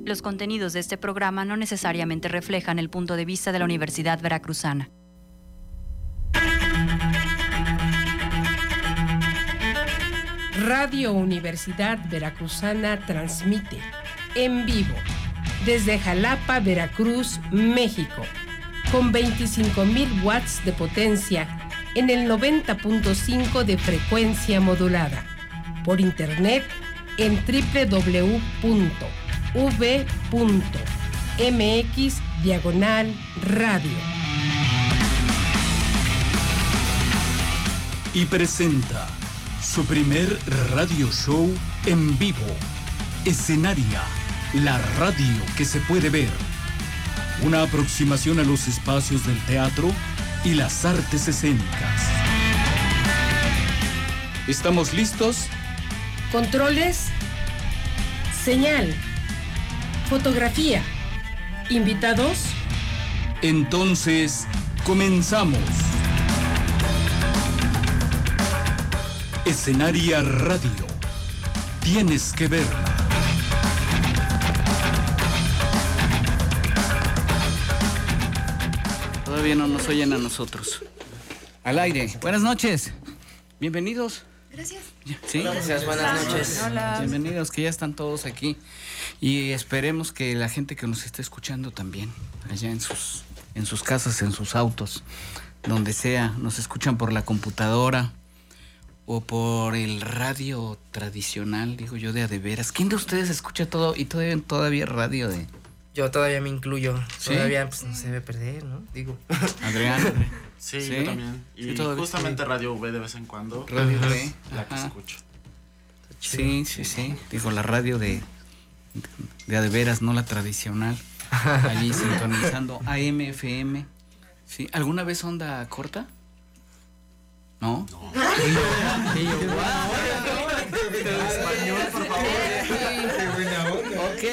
Los contenidos de este programa no necesariamente reflejan el punto de vista de la Universidad Veracruzana. Radio Universidad Veracruzana transmite en vivo desde Jalapa, Veracruz, México, con 25,000 watts de potencia en el 90.5 de frecuencia modulada, por internet en www.v.mx/radio. Y presenta su primer radio show en vivo, Escenaria, la radio que se puede ver. Una aproximación a los espacios del teatro y las artes escénicas. ¿Estamos listos? Controles, señal, fotografía, invitados. Entonces, comenzamos. Escenaria Radio. Tienes que verla. Todavía no nos oyen a nosotros. Al aire. Buenas noches. Bienvenidos. Gracias. Sí. Gracias, buenas noches. Hola. Bienvenidos, que ya están todos aquí. Y esperemos que la gente que nos esté escuchando también, allá en sus casas, en sus autos, donde sea, nos escuchan por la computadora o por el radio tradicional, digo yo, de veras. ¿Quién de ustedes escucha todo y todavía radio de...? Yo todavía me incluyo. ¿Sí? Todavía pues no se debe perder, ¿no? Digo. Adrián. Sí, yo también. Y sí, justamente Radio V de vez en cuando. Radio V. La que escucho. Sí. Digo, la radio de veras, no la tradicional. Allí sintonizando AM, FM. ¿Sí? ¿Alguna vez onda corta? ¿No? No. Español, por favor. Ok.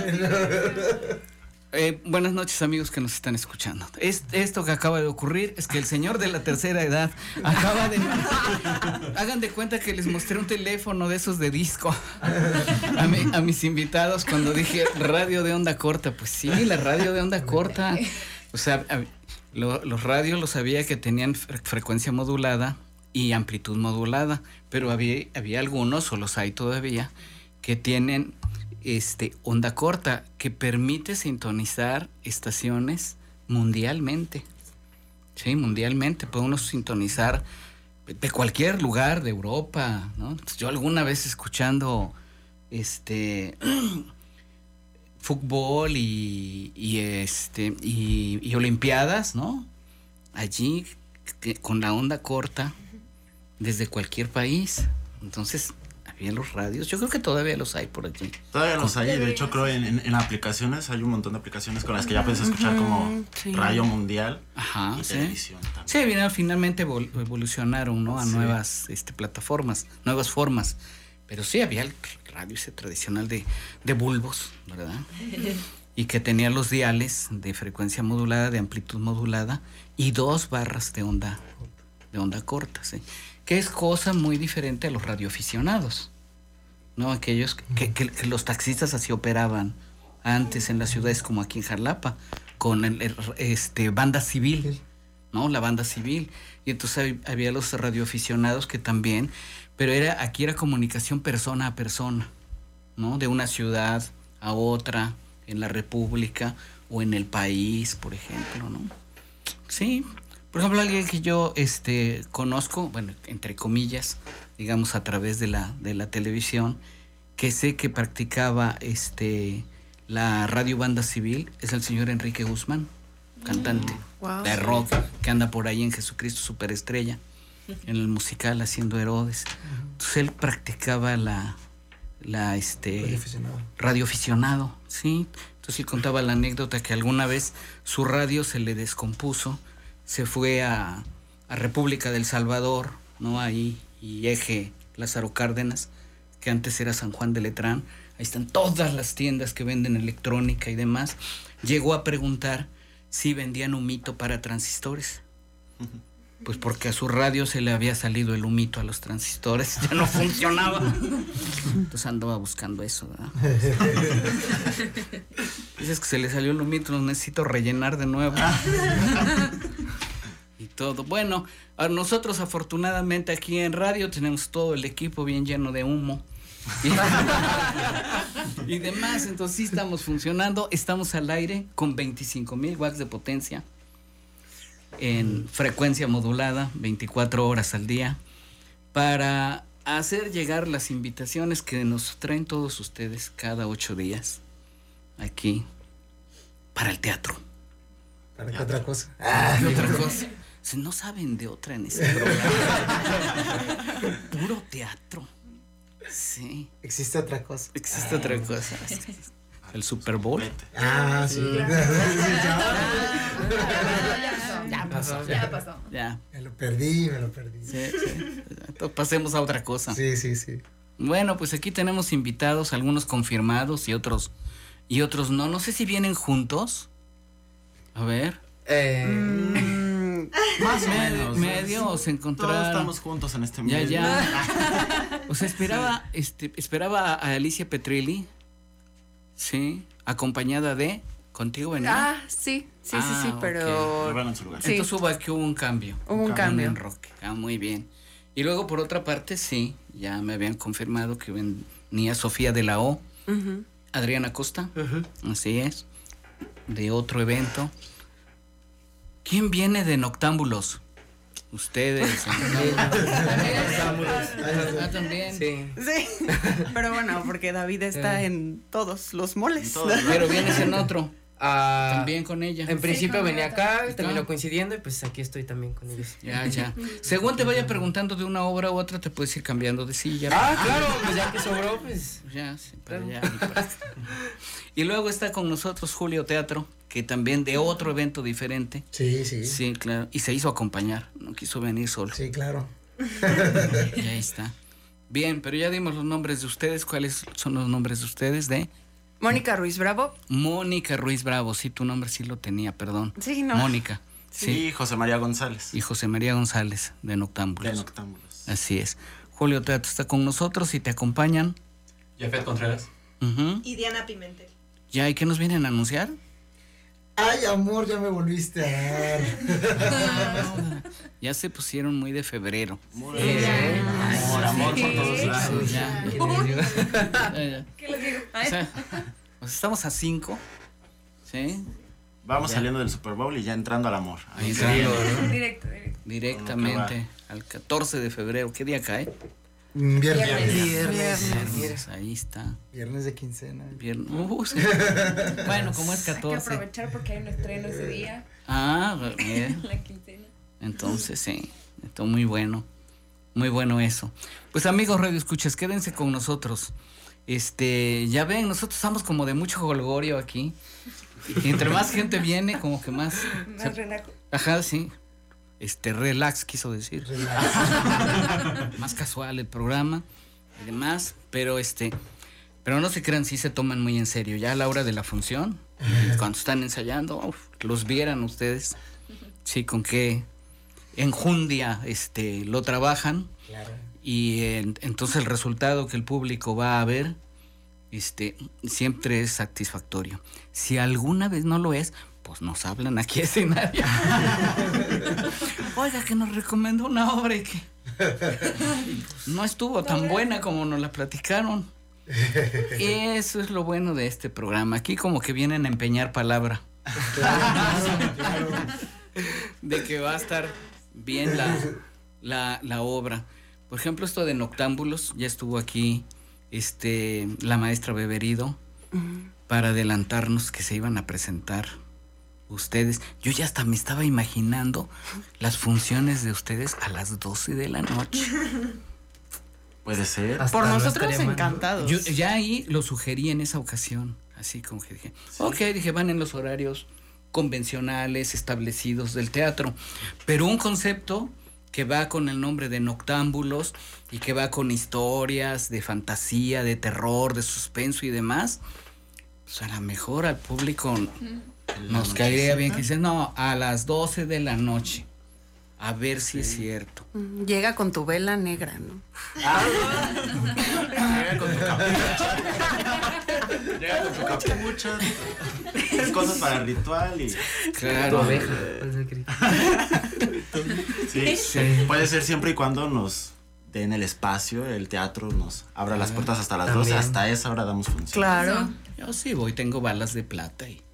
Buenas noches, amigos que nos están escuchando. Esto que acaba de ocurrir es que el señor de la tercera edad acaba de... Hagan de cuenta que les mostré un teléfono de esos de disco a mis invitados cuando dije radio de onda corta. Pues sí, la radio de onda corta. O sea, los radios los sabía que tenían frecuencia modulada y amplitud modulada, pero había algunos, o los hay todavía, que tienen onda corta, que permite sintonizar estaciones mundialmente. Sí, mundialmente. Puede uno sintonizar de cualquier lugar de Europa, ¿no? Entonces, yo alguna vez escuchando fútbol y olimpiadas, ¿no? Allí con la onda corta desde cualquier país. Entonces había los radios, yo creo que todavía los hay por allí. Todavía los hay, de hecho creo en aplicaciones, hay un montón de aplicaciones con las que ya puedes escuchar como Radio Mundial y televisión también. Sí, finalmente evolucionaron, ¿no? A nuevas plataformas, nuevas formas. Pero sí había el radio ese tradicional de bulbos, ¿verdad? Y que tenía los diales de frecuencia modulada, de amplitud modulada y 2 barras de onda corta, ¿sí? Que es cosa muy diferente a los radioaficionados, ¿no? Aquellos que los taxistas así operaban antes en las ciudades como aquí en Jalapa, con banda civil, ¿no? La banda civil. Y entonces había los radioaficionados que también, pero aquí era comunicación persona a persona, ¿no? De una ciudad a otra, en la República o en el país, por ejemplo, ¿no? Sí. Por ejemplo, alguien que yo conozco, bueno, entre comillas, digamos a través de la televisión, que sé que practicaba la radio banda civil, es el señor Enrique Guzmán, cantante de rock, que anda por ahí en Jesucristo Superestrella, en el musical haciendo Herodes. Entonces él practicaba radioaficionado, ¿sí? Entonces él contaba la anécdota que alguna vez su radio se le descompuso, se fue a República del Salvador, ¿no? Ahí, y Eje Lázaro Cárdenas, que antes era San Juan de Letrán. Ahí están todas las tiendas que venden electrónica y demás. Llegó a preguntar si vendían humito para transistores. Pues porque a su radio se le había salido el humito a los transistores, ya no funcionaba. Entonces andaba buscando eso, ¿verdad? Dices que se le salió el humito, los necesito rellenar de nuevo. Y todo. Bueno, nosotros afortunadamente aquí en radio tenemos todo el equipo bien lleno de humo. Y demás, entonces sí estamos funcionando. Estamos al aire con 25,000 watts de potencia en frecuencia modulada, 24 horas al día, para hacer llegar las invitaciones que nos traen todos ustedes cada 8 días aquí para el teatro. ¿Para qué otra cosa? ¿Qué otra cosa? Si no saben de otra en ese programa. Puro teatro. Sí. ¿Existe otra cosa? Existe otra cosa. El Super Bowl. Sí. Ya pasó. Ya. Me lo perdí. Sí. Entonces pasemos a otra cosa. Sí. Bueno, pues aquí tenemos invitados, algunos confirmados y otros no. No sé si vienen juntos. A ver. Más o menos. Medio o se encontraron. Todos estamos juntos en este medio. Ya. O sea, esperaba a Alicia Petrilli, sí, acompañada de, ¿contigo venía? Sí, pero... Okay. En su lugar. Entonces hubo un cambio. Hubo un cambio. En Roque. Muy bien. Y luego, por otra parte, sí, ya me habían confirmado que venía Sofía de la O, Adriana Costa, así es, de otro evento. ¿Quién viene de Noctámbulos? Ustedes. También. Sí, pero bueno, porque David está en todos los moles. Pero vienes en otro. También con ella. En principio venía acá, terminó coincidiendo y pues aquí estoy también con ellos. Ya. Según te vaya preguntando de una obra u otra, te puedes ir cambiando de silla. Claro, pues ya que sobró, pues. Ya, sí, para allá. Y luego está con nosotros Julio Teatro, que también de otro evento diferente. Sí. Sí, claro. Y se hizo acompañar, no quiso venir solo. Sí, claro. Ya está. Bien, pero ya dimos los nombres de ustedes. ¿Cuáles son los nombres de ustedes? Mónica Ruiz Bravo. Mónica Ruiz Bravo, sí, tu nombre sí lo tenía, perdón. Sí, no. Mónica. Sí. Y José María González. Y José María González, de Noctámbulos. Así es. Julio Teatro está con nosotros y te acompañan. Jafet Contreras. Y Diana Pimentel. ¿Ya? ¿Y qué nos vienen a anunciar? Ay, amor, ya me volviste a dar. Ya se pusieron muy de febrero. Amor por todos lados. Ya. ¿Qué les digo? O sea, pues estamos a 5. ¿Sí? Vamos saliendo del Super Bowl y ya entrando al amor. Ahí entrando, ¿no? Directo. Directamente al 14 de febrero. ¿Qué día cae? Viernes. Ahí está. Viernes de quincena. Sí. Bueno, como es 14. Hay que aprovechar porque hay un estreno ese día. Bien. La quincena. Entonces, sí. Esto muy bueno. Muy bueno eso. Pues amigos Radio Escuchas, quédense con nosotros. Ya ven, nosotros estamos como de mucho jolgorio aquí. Y entre más gente viene, como que más relajo. Ajá, sí. Relax, quiso decir. Más casual el programa y demás, pero no se crean, sí se toman muy en serio. Ya a la hora de la función, cuando están ensayando, los vieran ustedes, sí, con qué enjundia lo trabajan. Claro. Y entonces el resultado que el público va a ver siempre es satisfactorio. Si alguna vez no lo es, pues nos hablan aquí a escenario. Oiga, que nos recomendó una obra y que no estuvo tan buena como nos la platicaron. Eso es lo bueno de este programa. Aquí como que vienen a empeñar palabra. Claro. De que va a estar bien la obra. Por ejemplo, esto de Noctámbulos, ya estuvo aquí la maestra Beberido para adelantarnos que se iban a presentar ustedes. Yo ya hasta me estaba imaginando las funciones de ustedes a las 12 de la noche. Puede ser. Por nosotros encantados. Yo ya ahí lo sugerí en esa ocasión, así como que dije, dije, van en los horarios convencionales establecidos del teatro, pero un concepto que va con el nombre de Noctámbulos y que va con historias de fantasía, de terror, de suspenso y demás, pues a lo mejor al público nos caería bien que dicen, no, a las 12 de la noche. A ver si es cierto. Llega con tu vela negra, ¿no? Llega con tu capucha. Llega con tu capucha, cosas para el ritual y... Claro. Sí, puede ser siempre y cuando nos den el espacio, el teatro nos abra las puertas hasta las 12, hasta esa hora damos función. Claro. Yo sí voy, tengo balas de plata y...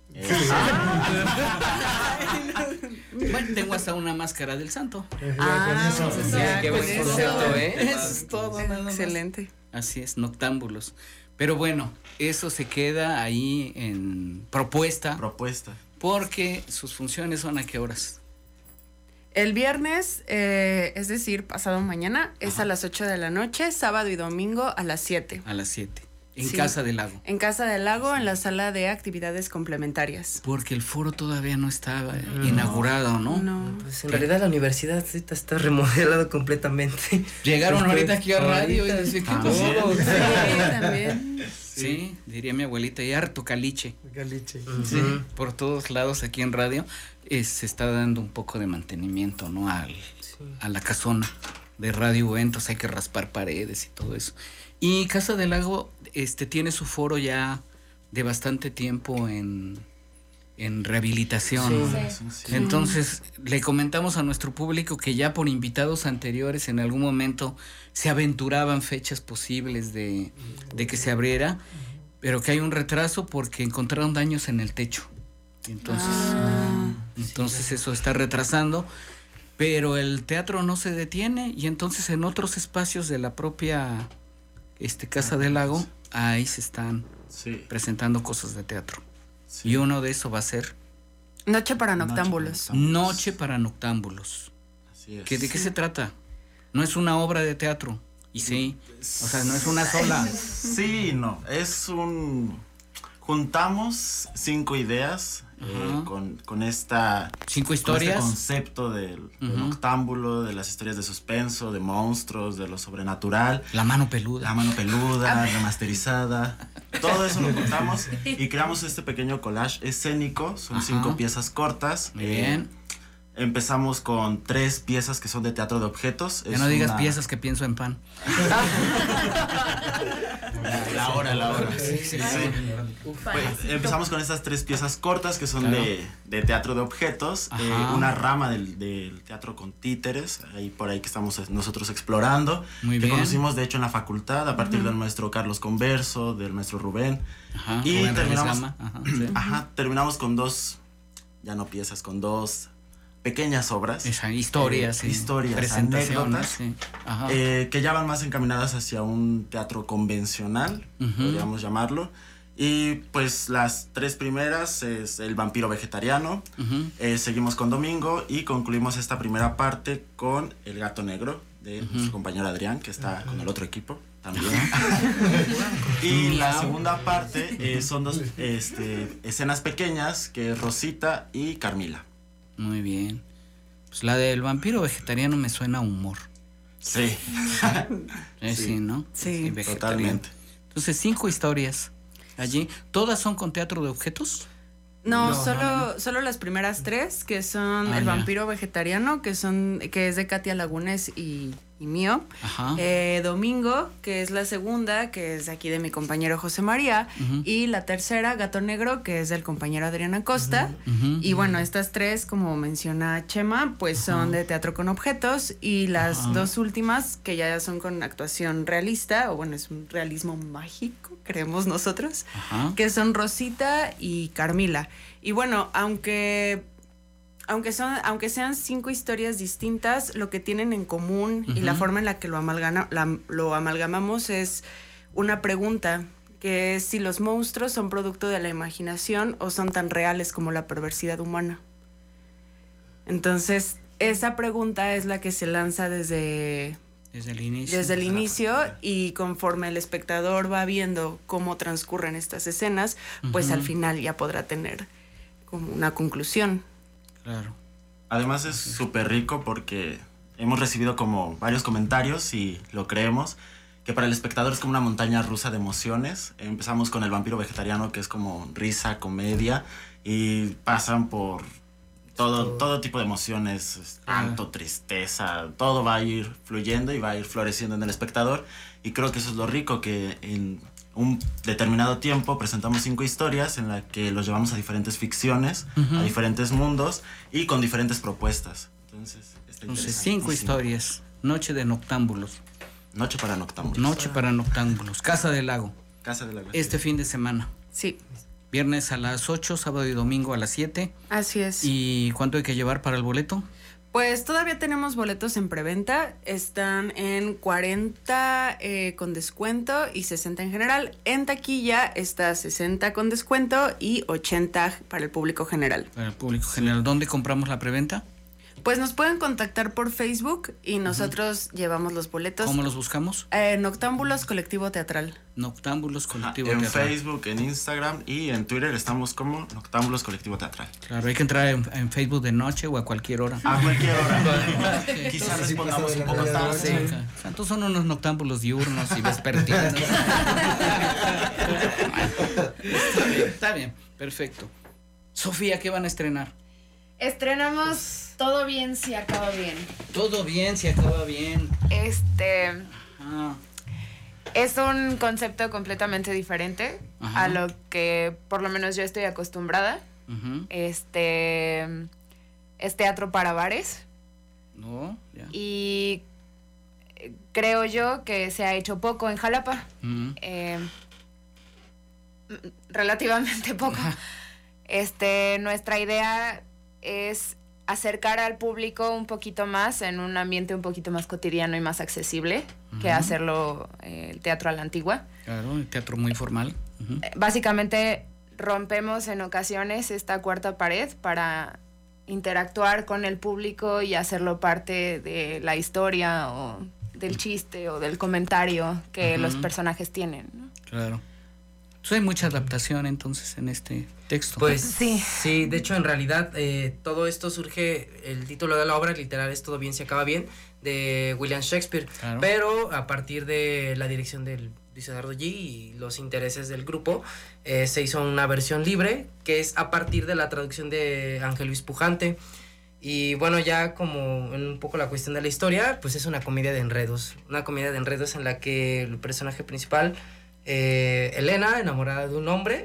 Bueno, tengo hasta una máscara del santo. Qué buen concepto, Eso es todo. Excelente. Así es, noctámbulos. Pero bueno, eso se queda ahí en propuesta. Porque sus funciones son ¿a qué horas? El viernes, es decir, pasado mañana, es a las 8 de la noche, sábado y domingo a las 7. A las 7. En Casa del Lago. En Casa del Lago, en la sala de actividades complementarias. Porque el foro todavía no estaba inaugurado, ¿no? No. Pues en realidad la universidad ahorita está remodelado completamente. Llegaron ahorita aquí a radio y dicen que todo. Sí, también. Sí, diría mi abuelita, y harto caliche. Sí. Por todos lados aquí en radio se está dando un poco de mantenimiento, ¿no? A la casona de Radio Eventos, hay que raspar paredes y todo eso. Y Casa del Lago tiene su foro ya de bastante tiempo en rehabilitación. Sí. Entonces, le comentamos a nuestro público que ya por invitados anteriores en algún momento se aventuraban fechas posibles de que se abriera, pero que hay un retraso porque encontraron daños en el techo. Entonces eso está retrasando, pero el teatro no se detiene y entonces en otros espacios de la propia Casa del Lago, ahí se están presentando cosas de teatro. Y uno de eso va a ser Noche para Noctámbulos. Noche para Noctámbulos. Así es. ¿De qué se trata? No es una obra de teatro. Y sí, o sea, no es una sola. Sí, no, juntamos 5 ideas con esta... 5 historias. Con este concepto del noctámbulo, de las historias de suspenso, de monstruos, de lo sobrenatural. La mano peluda, remasterizada. Todo eso lo juntamos y creamos este pequeño collage escénico. Son 5 piezas cortas. Muy bien. Empezamos con 3 piezas que son de teatro de objetos. Ya no digas piezas, que pienso en pan. La hora. Sí. Empezamos con estas 3 piezas cortas que son de teatro de objetos. Una rama del teatro con títeres, por ahí que estamos nosotros explorando. Muy que bien. conocimos de hecho en la facultad a partir del maestro Carlos Converso, del maestro Rubén. Y terminamos con 2, ya no piezas, con 2 pequeñas obras. Historias, presentaciones, que ya van más encaminadas hacia un teatro convencional, podríamos llamarlo. Y pues las 3 primeras es El vampiro vegetariano, seguimos con Domingo y concluimos esta primera parte con El gato negro de nuestro compañero Adrián, que está con el otro equipo también. Y la segunda parte son 2 escenas pequeñas, que es Rosita y Carmila. Muy bien. Pues la del vampiro vegetariano me suena a humor. Sí. Sí, ¿no? Sí, totalmente. Entonces 5 historias allí. ¿Todas son con teatro de objetos? No, solo las primeras 3, que son El vampiro vegetariano, que es de Katia Lagunes y mío. Domingo, que es la segunda, que es de aquí de mi compañero José María. Y la tercera, Gato Negro, que es del compañero Adrián Acosta. Y bueno, estas 3, como menciona Chema, pues son de teatro con objetos. Y las 2 últimas, que ya son con actuación realista, o bueno, es un realismo mágico, creemos nosotros, que son Rosita y Carmila. Y bueno, aunque sean 5 historias distintas, lo que tienen en común y la forma en la que lo amalgamamos es una pregunta, que es si los monstruos son producto de la imaginación o son tan reales como la perversidad humana. Entonces, esa pregunta es la que se lanza desde el inicio, y conforme el espectador va viendo cómo transcurren estas escenas, pues al final ya podrá tener como una conclusión. Claro. Además es súper rico porque hemos recibido como varios comentarios y lo creemos, que para el espectador es como una montaña rusa de emociones. Empezamos con El vampiro vegetariano, que es como risa, comedia, y pasan por todo tipo de emociones, llanto, tristeza, todo va a ir fluyendo y va a ir floreciendo en el espectador. Y creo que eso es lo rico, que un determinado tiempo presentamos 5 historias en las que los llevamos a diferentes ficciones, a diferentes mundos y con diferentes propuestas. Entonces 5 historias. Noche de noctámbulos. Noche para noctámbulos. Noche para noctámbulos. Casa del Lago. Casa del Lago. Este fin de semana. Sí. Viernes a las 8, sábado y domingo a las 7. Así es. ¿Y cuánto hay que llevar para el boleto? Pues todavía tenemos boletos en preventa, están en 40 con descuento y 60 en general. En taquilla está 60 con descuento y 80 para el público general. Para el público general. ¿Dónde compramos la preventa? Pues nos pueden contactar por Facebook y nosotros llevamos los boletos. ¿Cómo los buscamos? Noctámbulos Colectivo Teatral. Noctámbulos Colectivo en Teatral. En Facebook, en Instagram y en Twitter estamos como Noctámbulos Colectivo Teatral. Claro, hay que entrar en Facebook de noche o a cualquier hora. A cualquier hora. Quizás respondamos un poco tarde. Sí. O sea, entonces son unos noctámbulos diurnos y vespertinos. Está bien, perfecto. Sofía, ¿qué van a estrenar? Estrenamos Todo bien si acaba bien. Todo bien si acaba bien. Es un concepto completamente diferente a lo que por lo menos yo estoy acostumbrada. Es teatro para bares. No, ya. Y creo yo que se ha hecho poco en Jalapa. Relativamente poco. Nuestra idea es acercar al público un poquito más en un ambiente un poquito más cotidiano y más accesible que hacerlo el teatro a la antigua. Claro, el teatro muy formal. Básicamente rompemos en ocasiones esta cuarta pared para interactuar con el público y hacerlo parte de la historia o del chiste o del comentario que los personajes tienen, ¿no? Claro. Entonces hay mucha adaptación entonces en este texto. Pues sí, de hecho en realidad todo esto surge, el título de la obra literal es Todo bien si acaba bien, de William Shakespeare, claro. Pero a partir de la dirección del Luis Eduardo G y los intereses del grupo, se hizo una versión libre que es a partir de la traducción de Ángel Luis Pujante. Y bueno, ya como en un poco la cuestión de la historia, pues es una comedia de enredos en la que el personaje principal, Elena, enamorada de un hombre,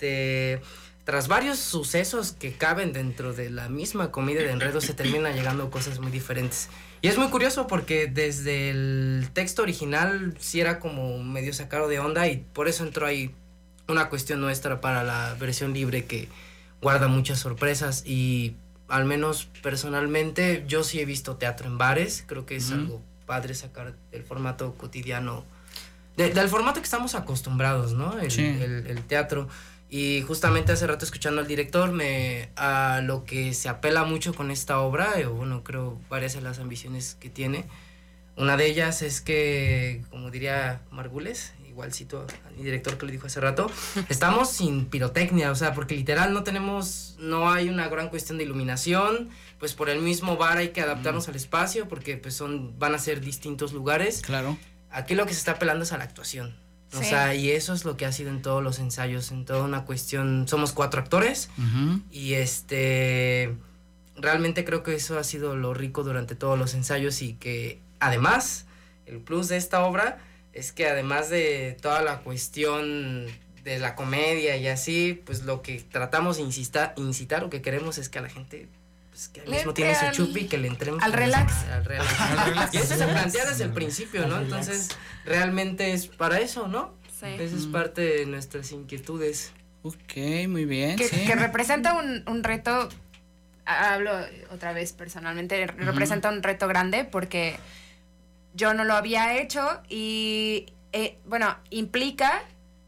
tras varios sucesos que caben dentro de la misma comedia de enredos, se terminan llegando a cosas muy diferentes. Y es muy curioso porque desde el texto original sí era como medio sacado de onda y por eso entró ahí una cuestión nuestra para la versión libre que guarda muchas sorpresas. Y al menos personalmente yo sí he visto teatro en bares, creo que es algo padre sacar el formato cotidiano, del formato que estamos acostumbrados, ¿no? El teatro. Y justamente hace rato escuchando al director, a lo que se apela mucho con esta obra, bueno, creo varias de las ambiciones que tiene. Una de ellas es que, como diría Margules, igual cito al director que lo dijo hace rato, estamos sin pirotecnia, o sea, porque literal no hay una gran cuestión de iluminación, pues por el mismo bar hay que adaptarnos al espacio, porque pues van a ser distintos lugares. Claro. Aquí lo que se está apelando es a la actuación. Sí. O sea, y eso es lo que ha sido en todos los ensayos, en toda una cuestión. Somos 4 actores y realmente creo que eso ha sido lo rico durante todos los ensayos y que además el plus de esta obra es que además de toda la cuestión de la comedia y así, pues lo que tratamos de incitar o que queremos es que a la gente pues, que al mismo tiene su chupi y que le entremos al relax. Al relax. Y eso se plantea desde el principio, ¿no? Entonces, realmente es para eso, ¿no? Sí. Esa es parte de nuestras inquietudes. Ok, muy bien. Que representa un reto, hablo otra vez personalmente, representa un reto grande porque yo no lo había hecho y, implica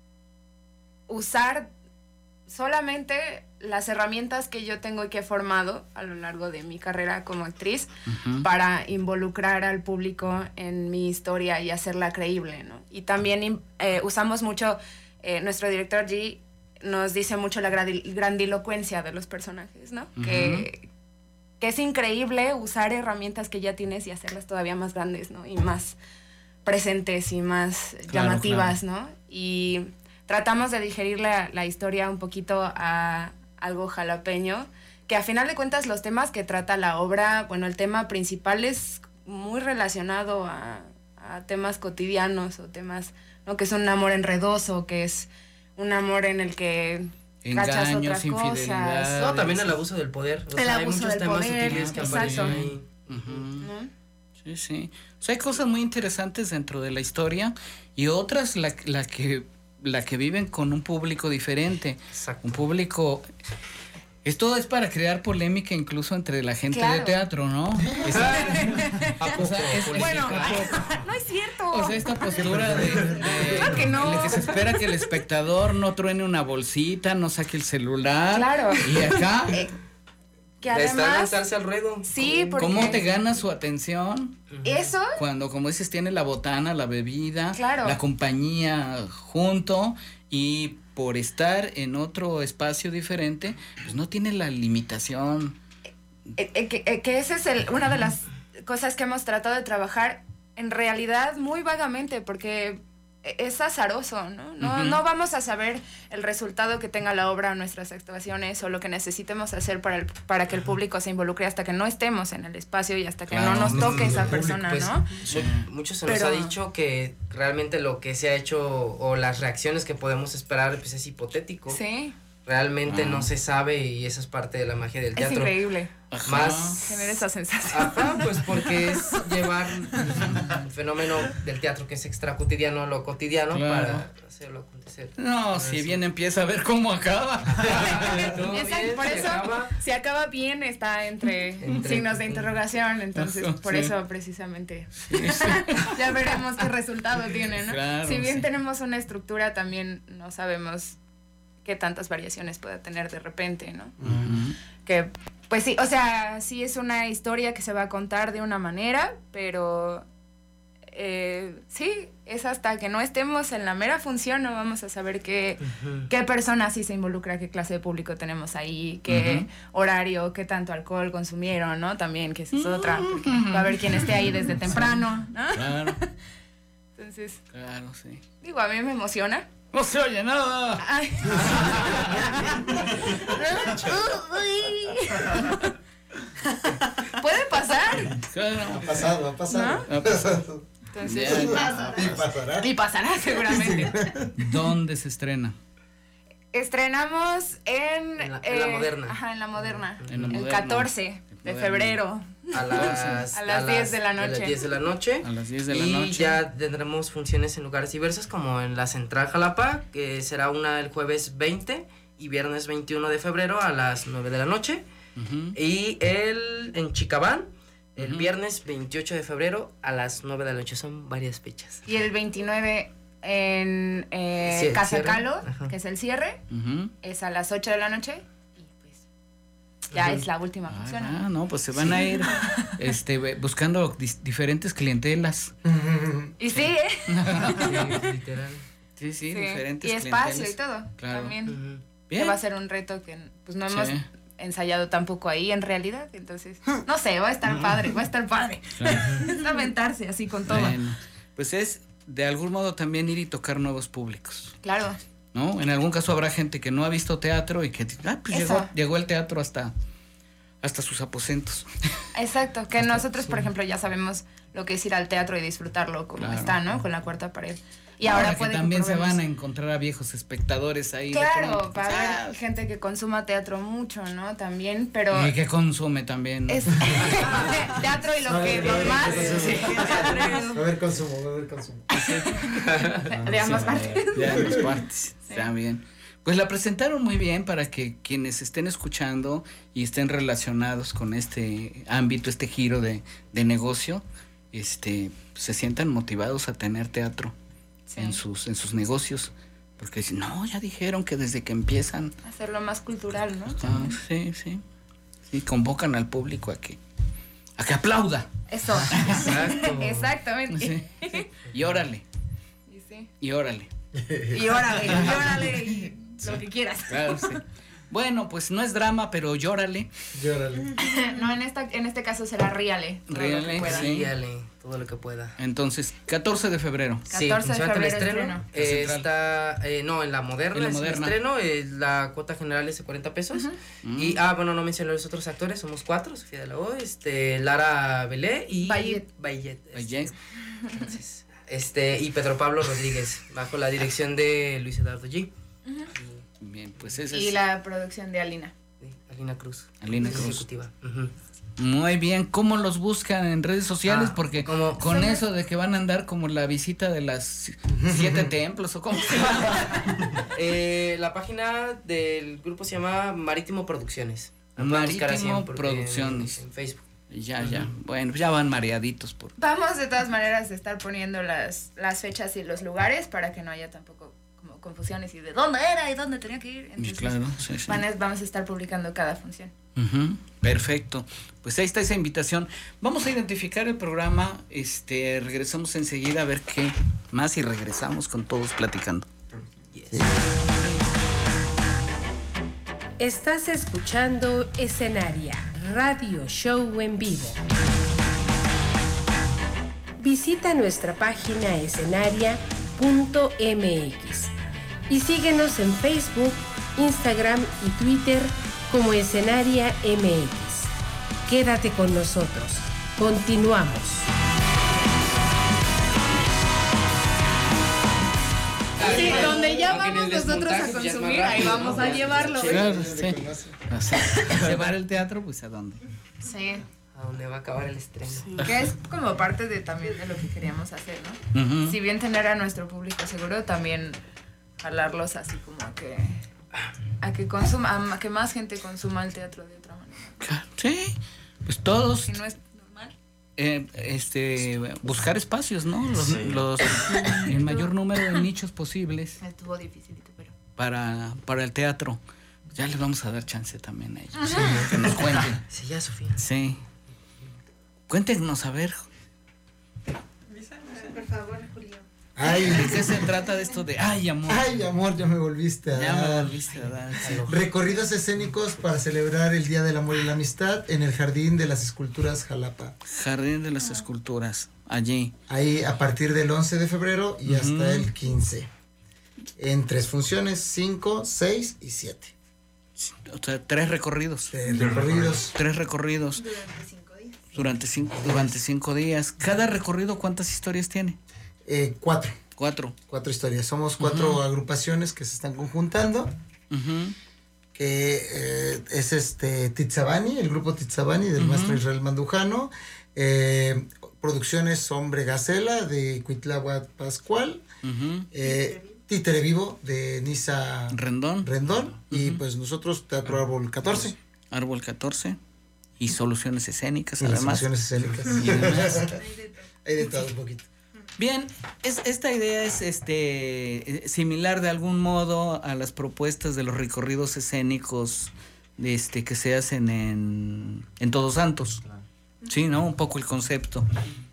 usar solamente las herramientas que yo tengo y que he formado a lo largo de mi carrera como actriz para involucrar al público en mi historia y hacerla creíble, ¿no? Y también usamos mucho, nuestro director G nos dice mucho la grandilocuencia de los personajes, ¿no? Que es increíble usar herramientas que ya tienes y hacerlas todavía más grandes, ¿no? Y más presentes y más llamativas, ¿no? Y tratamos de digerir la historia un poquito a algo jalapeño, que a final de cuentas los temas que trata la obra, bueno, el tema principal es muy relacionado a a temas cotidianos o temas, ¿no? Que es un amor enredoso, que es un amor en el que cachas otras cosas. No, también el abuso del poder. O sea, hay muchos temas sutiles que aparecen ahí. ¿No? Sí, sí. O sea, hay cosas muy interesantes dentro de la historia y otras la que viven con un público diferente. Exacto. Un público... Esto es para crear polémica incluso entre la gente de teatro, ¿no? Bueno, no es cierto. O sea, esta postura de claro que no. Que se espera que el espectador no truene una bolsita, no saque el celular. Claro. Y acá... que además... lanzarse al ruedo. Sí, porque... ¿Cómo te gana su atención? Eso... Cuando, como dices, tiene la botana, la bebida, claro, la compañía junto y por estar en otro espacio diferente, pues no tiene la limitación. Que esa es una de las cosas que hemos tratado de trabajar en realidad muy vagamente, porque es azaroso, ¿no? No vamos a saber el resultado que tenga la obra o nuestras actuaciones o lo que necesitemos hacer para que el público se involucre hasta que no estemos en el espacio y hasta que no nos toque esa persona, pues, ¿no? Sí. Mucho se nos ha dicho que realmente lo que se ha hecho o las reacciones que podemos esperar pues es hipotético. Sí. Realmente no se sabe y esa es parte de la magia del teatro. Es increíble. Más genera esa sensación. Ajá, pues porque es llevar un fenómeno del teatro que es extracotidiano a lo cotidiano para hacerlo acontecer. No, si bien empieza a ver cómo acaba. Por eso, si acaba bien, está entre signos de interrogación, entonces por eso precisamente ya veremos qué resultado tiene, ¿no? Claro, si bien tenemos una estructura, también no sabemos qué tantas variaciones pueda tener de repente, ¿no? Que, pues sí, o sea, sí es una historia que se va a contar de una manera, pero sí, es hasta que no estemos en la mera función, no vamos a saber qué persona sí se involucra, qué clase de público tenemos ahí, qué horario, qué tanto alcohol consumieron, ¿no? También, que esa es otra, porque va a haber quien esté ahí desde temprano, ¿no? Claro. Entonces, claro, sí. Digo, a mí me emociona. ¡No se oye nada! Ay. Puede pasar. Claro. Ha pasado. ¿No? Ha pasado. Entonces, y pasará seguramente. ¿Dónde se estrena? Estrenamos en la Moderna. Ajá, en la Moderna. El 14 de febrero. A las 10 de la noche. A las 10 de la noche. A las 10 de la y noche. ya tendremos funciones en lugares diversos, como en la Central Jalapa, que será una el jueves 20 y viernes 21 de febrero a las 9 de la noche. Y en Chicabán, el viernes 28 de febrero a las 9 de la noche. Son varias fechas. Y el 29 en Casacalo, que es el cierre, es a las 8 de la noche. Ya es la última función. No, pues se van a ir buscando diferentes clientelas. Y sí, literal. Sí, diferentes y espacio clientelas. Y todo. Claro. También. Bien. Que va a ser un reto que pues no hemos ensayado tampoco ahí en realidad. Entonces, no sé, va a estar padre. Claro. Es aventarse así con todo. Bueno, pues es de algún modo también ir y tocar nuevos públicos. Claro. ¿No? En algún caso habrá gente que no ha visto teatro y que pues llegó el teatro hasta sus aposentos. Exacto, que nosotros, por ejemplo, ya sabemos lo que es ir al teatro y disfrutarlo como está, ¿no? Con la cuarta pared. Y ahora que también se van a encontrar a viejos espectadores ahí. Claro, para ver gente que consuma teatro mucho, ¿no? También, pero... Y que consume también, ¿no? Es teatro y lo que más... Va a haber consumo. De ambas partes. De ambas partes, está bien. Pues la presentaron muy bien para que quienes estén escuchando y estén relacionados con este ámbito, este giro de negocio, se sientan motivados a tener teatro en sus negocios, porque dicen, no, ya dijeron que desde que empiezan hacerlo más cultural, ¿no? Sí, convocan al público a que aplauda. Eso. Exactamente. Sí. Y órale. Y órale. Y lo que quieras. Claro, sí. Bueno, pues no es drama, pero llórale. No, en este caso será ríale. Ríale, sí. todo lo que pueda. Entonces, 14 de febrero. Sí, 14 de febrero estreno. Está, no, en la Moderna. En la Moderna. Estreno, la cuota general es de 40 pesos. Y, bueno, no mencioné los otros actores, somos 4, Sofía de la O, Lara Belé y Bayet. Entonces, y Pedro Pablo Rodríguez, bajo la dirección de Luis Eduardo G. Bien, pues esa y la producción de Alina. Alina Cruz. Alina Cruz. Ejecutiva. Muy bien, ¿cómo los buscan en redes sociales? Porque con eso de que van a andar como la visita de las 7 templos o cómo se llama. La página del grupo se llama Marítimo Producciones. Marítimo Producciones. En Facebook. Ya. Bueno, ya van mareaditos por. Vamos de todas maneras a estar poniendo las fechas y los lugares para que no haya tampoco como confusiones y de dónde era y dónde tenía que ir. Entonces, claro, sí. Vamos a estar publicando cada función. Perfecto. Pues ahí está esa invitación. Vamos a identificar el programa. Regresamos enseguida a ver qué más y regresamos con todos platicando. Yes. Estás escuchando Escenaria, radio show en vivo. Visita nuestra página escenaria.mx y síguenos en Facebook, Instagram y Twitter como Escenaria MX. Quédate con nosotros. Continuamos. Sí, donde ya vamos nosotros a consumir, ahí vamos a llevarlo. Claro, sí. O sea, llevar el teatro, pues ¿a dónde? Sí. A dónde va a acabar el estreno. Sí, que es como parte también de lo que queríamos hacer, ¿no? Si bien tener a nuestro público seguro, también jalarlos así como a que más gente consuma el teatro de otra manera. Sí, pues todos. Si no es normal. Buscar espacios, ¿no? El mayor número de nichos posibles. Estuvo dificilito, pero. Para el teatro. Ya les vamos a dar chance también a ellos. Sí, que nos cuenten. Sí, ya, Sofía. Sí. Cuéntenos, a ver. Por favor, Julio. Ay, ¿de qué se trata de esto de ay, amor? Ay, amor, ya me volviste a dar. Sí. Recorridos escénicos para celebrar el Día del Amor y la Amistad en el Jardín de las Esculturas Jalapa. Jardín de las Esculturas, allí. Ahí a partir del 11 de febrero y hasta el 15. En 3 funciones, 5, 6 y 7. O sea, 3 recorridos. 3 recorridos. 3 recorridos. Durante 5 días. ¿Cada recorrido cuántas historias tiene? 4. 4 historias. Somos 4 agrupaciones que se están conjuntando. Que es Tizabani, el grupo Tizabani del maestro Israel Mandujano. Producciones Hombre Gacela de Cuitláhuac Pascual. Títere Vivo de Nisa Rendón. Y pues nosotros Teatro Árbol 14. Árbol 14. Y Soluciones Escénicas, además. Soluciones Escénicas. Hay de todo un poquito. Bien, esta idea es similar de algún modo a las propuestas de los recorridos escénicos que se hacen en Todos Santos. Sí, ¿no? Un poco el concepto.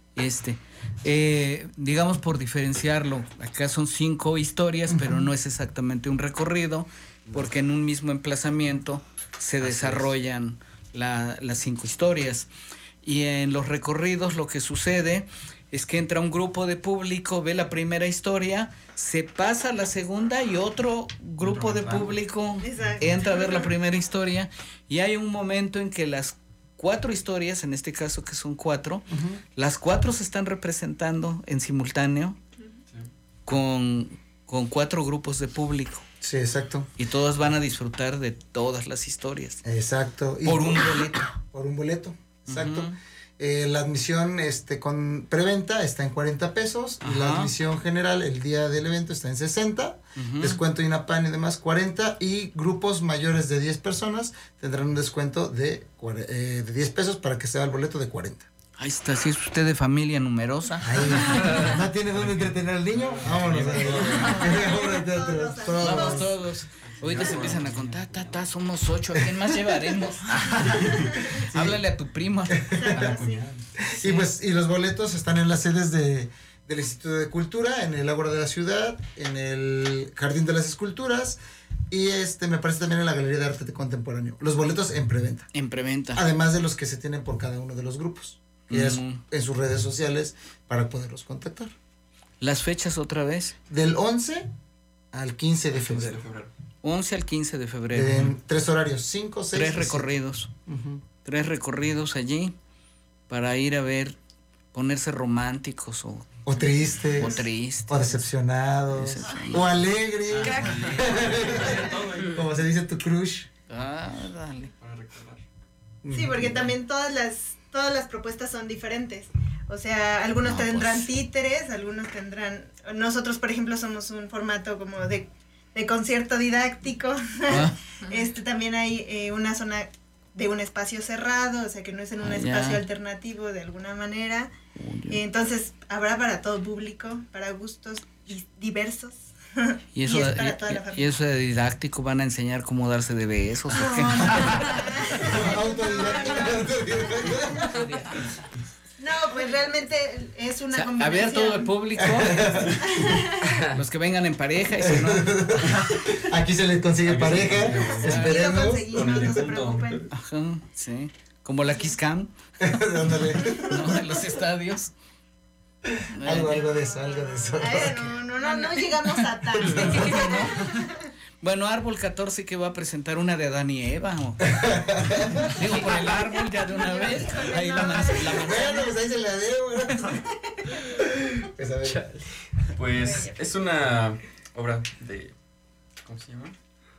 Digamos por diferenciarlo, acá son 5 historias, pero no es exactamente un recorrido, porque en un mismo emplazamiento se desarrollan las 5 historias. Y en los recorridos lo que sucede es que entra un grupo de público, ve la primera historia, se pasa a la segunda y otro grupo de público entra a ver la primera historia, y hay un momento en que las 4 historias, en este caso que son 4, las 4 se están representando en simultáneo con 4 grupos de público. Sí, exacto. Y todos van a disfrutar de todas las historias. Exacto. Por un boleto. Por un boleto, exacto. La admisión con preventa está en 40 pesos. Y la admisión general el día del evento está en 60. Descuento INAPAN y demás 40. Y grupos mayores de 10 personas tendrán un descuento de 10 pesos para que sea el boleto de 40. Ahí está, si es usted de familia numerosa. ¿No tiene dónde entretener al niño? Vámonos. Vamos todos. Ahorita se empiezan a contar, somos 8, ¿a quién más llevaremos? Háblale a tu primo. Sí. Y los boletos están en las sedes del Instituto de Cultura, en el Ágora de la Ciudad, en el Jardín de las Esculturas y me parece también en la Galería de Arte Contemporáneo. Los boletos en preventa. En preventa. Además de los que se tienen por cada uno de los grupos. en sus redes sociales para poderlos contactar. ¿Las fechas otra vez? Del 11 al 15 de febrero. 11 al 15 de febrero. En 3 horarios, 5, 6. 3 recorridos. 3 recorridos allí para ir a ver, ponerse románticos o tristes. O decepcionados. O alegres. Como se dice tu crush. Dale. Para recordar. Sí, porque también todas las propuestas son diferentes. O sea, algunos tendrán títeres, algunos tendrán... Nosotros, por ejemplo, somos un formato como de concierto didáctico. También hay una zona de un espacio cerrado, o sea, que no es en un espacio alternativo de alguna manera. Entonces, habrá para todo público, para gustos diversos. ¿Y eso, y eso de didáctico van a enseñar cómo darse de besos? No, pues realmente es una combinación. Abierto al público. Los que vengan en pareja y si no. Aquí se les consigue pareja. Esperemos. No se preocupen. Ajá, sí. Como la Kiss Cam. No, en los estadios. Algo de eso. No llegamos a tal. Bueno, Árbol 14 que va a presentar una de Adán y Eva. Digo, por el árbol ya de una vez. Ahí la manzana. Bueno, pues ahí se la debo. Pues es una obra de... ¿Cómo se llama?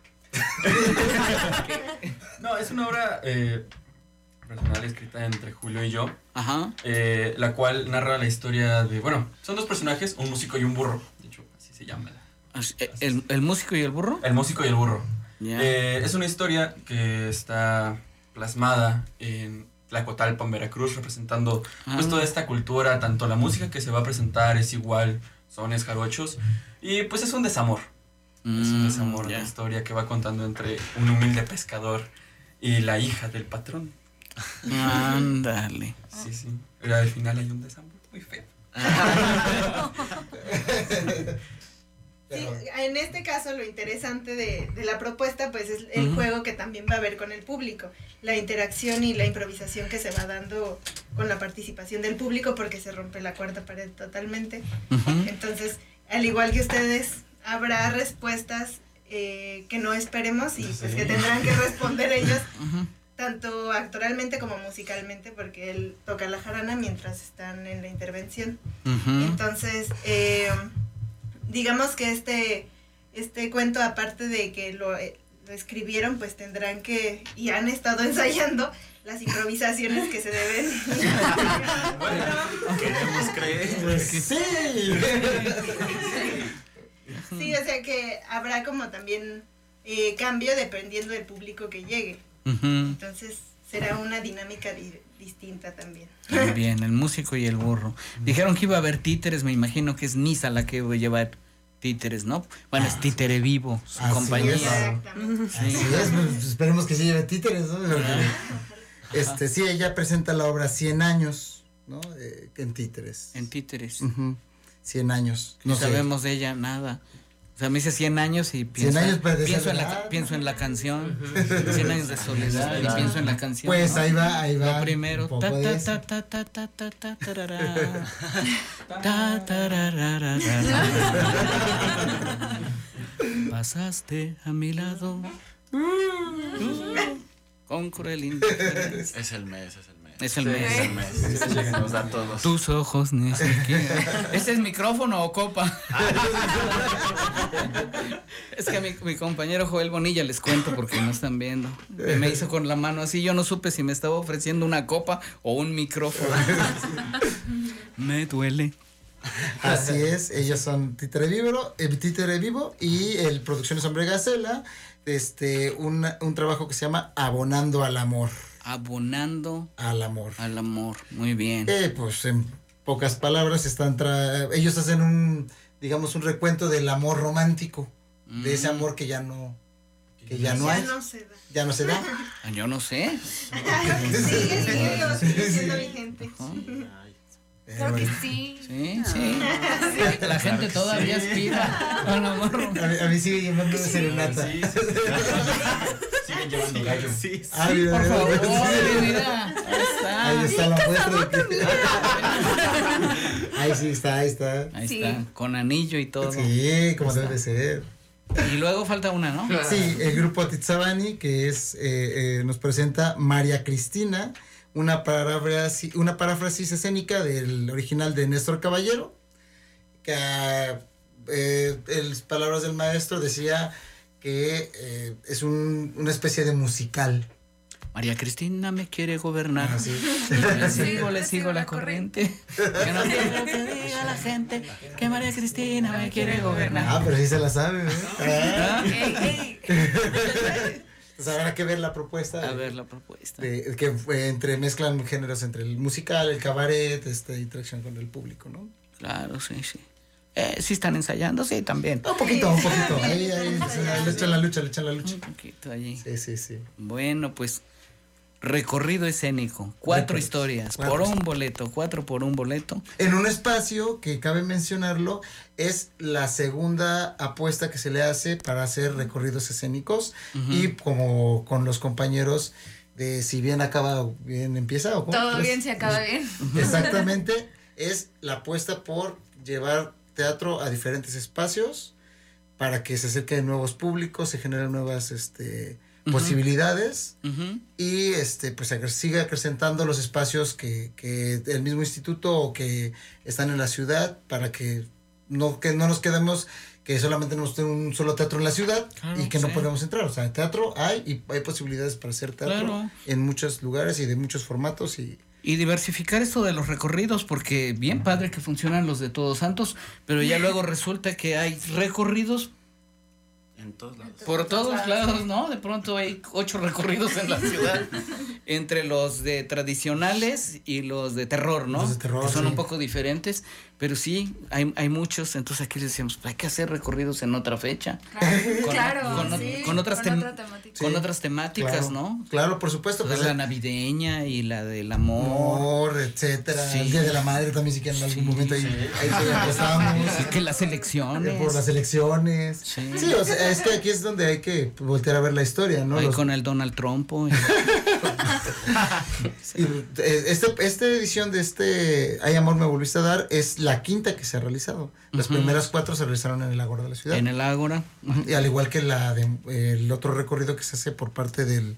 No, es una obra personal escrita entre Julio y yo. Ajá. La cual narra la historia de... Bueno, son dos personajes, un músico y un burro. De hecho, así se llama. ¿El músico y el burro? El músico y el burro. Yeah. Es una historia que está plasmada en Tlacotalpan, Veracruz, representando pues toda esta cultura, tanto la música que se va a presentar es igual, sones jarochos, y pues es un desamor. Es un desamor, la historia que va contando entre un humilde pescador y la hija del patrón. Ándale. Sí. Pero al final hay un desamor muy feo. Sí, en este caso lo interesante de la propuesta pues es el juego que también va a haber con el público, la interacción y la improvisación que se va dando con la participación del público porque se rompe la cuarta pared totalmente. Entonces, al igual que ustedes, habrá respuestas que no esperemos y pues que tendrán que responder ellos tanto actoralmente como musicalmente porque él toca la jarana mientras están en la intervención. Entonces, digamos que este cuento, aparte de que lo escribieron, pues tendrán que, y han estado ensayando las improvisaciones que se deben. Bueno, queremos creer. Pues sí. Sí, o sea que habrá como también cambio dependiendo del público que llegue. Entonces será una dinámica distinta también. También, el músico y el burro. Dijeron que iba a haber títeres, me imagino que es Nisa la que va a llevar títeres, ¿no? Bueno, es Títere Vivo, su compañía. Exactamente. Así es, pues esperemos que sí lleve títeres, ¿no? Sí, ella presenta la obra 100 años, ¿no? En títeres. En títeres. 100 años. No sabemos de ella nada. O sea, me dice 100 años y pienso en la canción. 100 años de soledad y pienso en la canción. Pues ¿no? ahí va. Lo primero. Pasaste a mi lado con cruel indiferencia. Es el mes. Es el mes. Nos da todos. Tus ojos ni siquiera. ¿Este es micrófono o copa? Es que a mi compañero Joel Bonilla, les cuento porque no están viendo, me hizo con la mano así, yo no supe si me estaba ofreciendo una copa o un micrófono. Me duele. Así es, ellos son Títere Vivo y el Producciones Hombre Gacela, un trabajo que se llama Abonando al Amor. Abonando al amor. Al amor, muy bien. Pues en pocas palabras ellos hacen un recuento del amor romántico, de ese amor que ya no hay. Ya no se da. Yo no sé. Sigue siendo vigente. Creo que sí. Sí. La gente todavía aspira al amor romántico. A mí sigue llamando de serenata. Siguen llevando Fernando Gallo. Sí, mira, por favor, mira. Ahí está la muestra. Ahí sí está, ahí está. Ahí está, con anillo y todo. Sí, como debe de ser. Y luego falta una, ¿no? Sí, el grupo Tizabani, que es nos presenta María Cristina, una paráfrasis escénica del original de Néstor Caballero, que en palabras del maestro decía que es una especie de musical. María Cristina me quiere gobernar. Ah, sí. Le sigo la corriente. Que no quiero que diga la gente que María Cristina me quiere gobernar. Ah, pero sí se la sabe, Entonces habrá que ver la propuesta. A ver la propuesta. Que entremezclan géneros entre el musical, el cabaret, interacción con el público, ¿no? Claro, sí. Sí están ensayando, sí, también. Un poquito. Ahí, le echan la lucha. Un poquito allí. Sí. Bueno, pues, recorrido escénico, 4 historias, 4 por un boleto. En un espacio que cabe mencionarlo, es la segunda apuesta que se le hace para hacer recorridos escénicos, y como con los compañeros de si bien acaba, bien empieza, ¿o cómo? Todo bien se acaba bien. Exactamente, es la apuesta por llevar teatro a diferentes espacios para que se acerquen nuevos públicos, se generen nuevas posibilidades, y pues siga acrecentando los espacios que el mismo instituto o que están en la ciudad, para que no nos quedemos que solamente nos tenga un solo teatro en la ciudad, y que no podemos entrar. O sea, teatro hay, y hay posibilidades para hacer teatro en muchos lugares y de muchos formatos, y diversificar esto de los recorridos, porque bien padre que funcionan los de Todos Santos, pero ya luego resulta que hay recorridos en todos lados. Por todos lados, ¿no? De pronto hay 8 recorridos en la ciudad, entre los de tradicionales y los de terror, ¿no? Los de terror, que son un poco diferentes, pero sí, hay muchos. Entonces aquí les decíamos, hay que hacer recorridos en otra fecha. Con otras temáticas, claro, ¿no? Claro, por supuesto. Pues la navideña y la del amor, etcétera. Sí. El Día de la Madre también, si quieren en algún momento ahí se apostamos. Sí, que las elecciones. Por las elecciones. Sí, o sea, es que aquí es donde hay que voltear a ver la historia, ¿no? Ahí con el Donald Trump. Esta edición de Ay Amor Me Volviste a Dar es la quinta que se ha realizado. Las primeras 4 se realizaron en el Ágora de la ciudad. En el Ágora. Y al igual que el otro recorrido que se hace por parte del